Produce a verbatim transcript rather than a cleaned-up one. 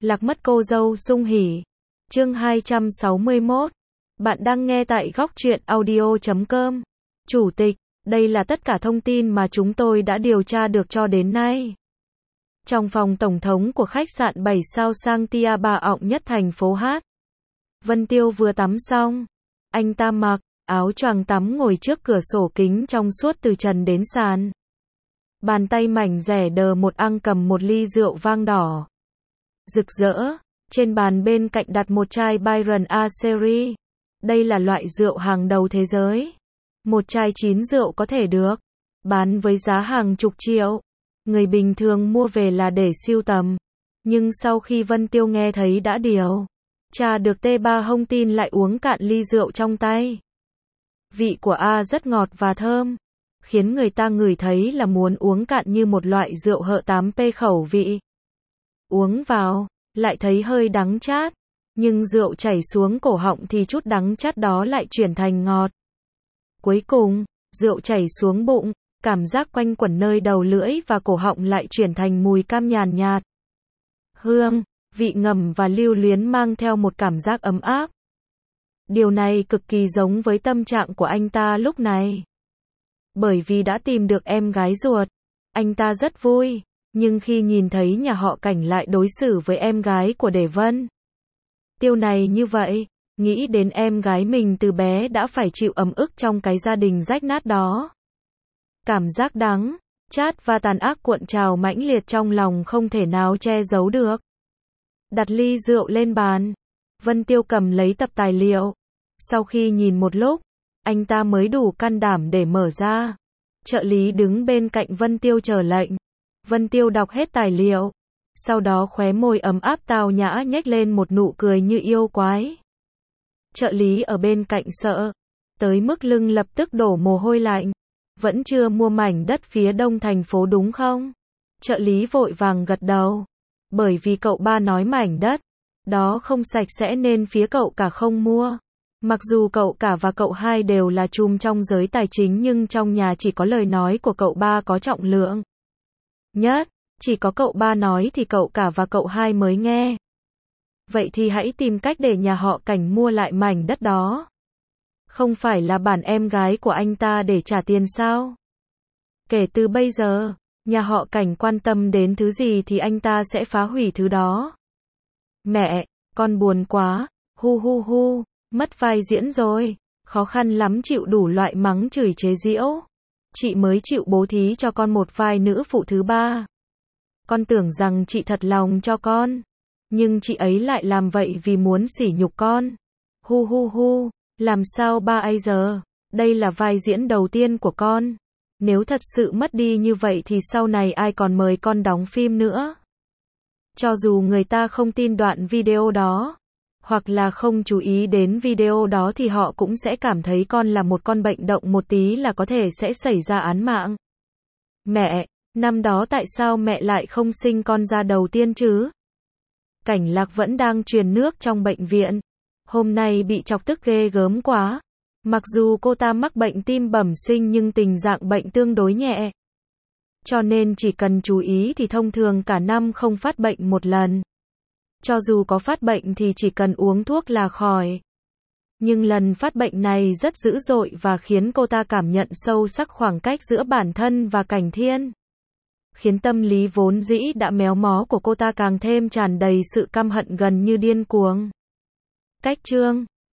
Lạc mất cô dâu sung hỉ. Chương hai trăm sáu mươi mốt. Bạn đang nghe tại góc truyện audio chấm com. Chủ tịch, đây là tất cả thông tin mà chúng tôi đã điều tra được cho đến nay. Trong phòng tổng thống của khách sạn bảy sao Santia Bà Ọng nhất thành phố Hát. Vân Tiêu vừa tắm xong. Anh ta mặc áo choàng tắm ngồi trước cửa sổ kính trong suốt từ trần đến sàn. Bàn tay mảnh rẻ đờ một ăng cầm một ly rượu vang đỏ. Rực rỡ, trên bàn bên cạnh đặt một chai Byron A Series. Đây là loại rượu hàng đầu thế giới. Một chai chín rượu có thể được bán với giá hàng chục triệu. Người bình thường mua về là để sưu tầm. Nhưng sau khi Vân Tiêu nghe thấy đã điều tra được T ba thông tin lại uống cạn ly rượu trong tay. Vị của A rất ngọt và thơm, khiến người ta ngửi thấy là muốn uống cạn như một loại rượu hợ tám P khẩu vị. Uống vào, lại thấy hơi đắng chát, nhưng rượu chảy xuống cổ họng thì chút đắng chát đó lại chuyển thành ngọt. Cuối cùng, rượu chảy xuống bụng, cảm giác quanh quẩn nơi đầu lưỡi và cổ họng lại chuyển thành mùi cam nhàn nhạt. Hương, vị ngầm và lưu luyến mang theo một cảm giác ấm áp. Điều này cực kỳ giống với tâm trạng của anh ta lúc này. Bởi vì đã tìm được em gái ruột, anh ta rất vui, nhưng khi nhìn thấy nhà họ Cảnh lại đối xử với em gái của Đề Vân Tiêu này như vậy, nghĩ đến em gái mình từ bé đã phải chịu ấm ức trong cái gia đình rách nát đó. Cảm giác đắng, chát và tàn ác cuộn trào mãnh liệt trong lòng không thể nào che giấu được. Đặt ly rượu lên bàn, Vân Tiêu cầm lấy tập tài liệu. Sau khi nhìn một lúc, anh ta mới đủ can đảm để mở ra. Trợ lý đứng bên cạnh Vân Tiêu chờ lệnh. Vân Tiêu đọc hết tài liệu. Sau đó khóe môi ấm áp tao nhã nhếch lên một nụ cười như yêu quái. Trợ lý ở bên cạnh sợ tới mức lưng lập tức đổ mồ hôi lạnh. Vẫn chưa mua mảnh đất phía đông thành phố đúng không? Trợ lý vội vàng gật đầu. Bởi vì cậu ba nói mảnh đất đó không sạch sẽ nên phía cậu cả không mua. Mặc dù cậu cả và cậu hai đều là trùm trong giới tài chính nhưng trong nhà chỉ có lời nói của cậu ba có trọng lượng nhất. Chỉ có cậu ba nói thì cậu cả và cậu hai mới nghe. Vậy thì hãy tìm cách để nhà họ Cảnh mua lại mảnh đất đó. Không phải là bản em gái của anh ta để trả tiền sao? Kể từ bây giờ, nhà họ Cảnh quan tâm đến thứ gì thì anh ta sẽ phá hủy thứ đó. Mẹ, con buồn quá, hu hu hu, mất vai diễn rồi, khó khăn lắm chịu đủ loại mắng chửi chế giễu. Chị mới chịu bố thí cho con một vai nữ phụ thứ ba. Con tưởng rằng chị thật lòng cho con, nhưng chị ấy lại làm vậy vì muốn sỉ nhục con. Hu hu hu, làm sao ba ấy giờ, đây là vai diễn đầu tiên của con. Nếu thật sự mất đi như vậy thì sau này ai còn mời con đóng phim nữa. Cho dù người ta không tin đoạn video đó, hoặc là không chú ý đến video đó thì họ cũng sẽ cảm thấy con là một con bệnh động một tí là có thể sẽ xảy ra án mạng. Mẹ, năm đó tại sao mẹ lại không sinh con ra đầu tiên chứ? Cảnh Lạc vẫn đang truyền nước trong bệnh viện. Hôm nay bị chọc tức ghê gớm quá. Mặc dù cô ta mắc bệnh tim bẩm sinh nhưng tình trạng bệnh tương đối nhẹ. Cho nên chỉ cần chú ý thì thông thường cả năm không phát bệnh một lần. Cho dù có phát bệnh thì chỉ cần uống thuốc là khỏi. Nhưng lần phát bệnh này rất dữ dội và khiến cô ta cảm nhận sâu sắc khoảng cách giữa bản thân và Cảnh Thiên. Khiến tâm lý vốn dĩ đã méo mó của cô ta càng thêm tràn đầy sự căm hận gần như điên cuồng. Cách chương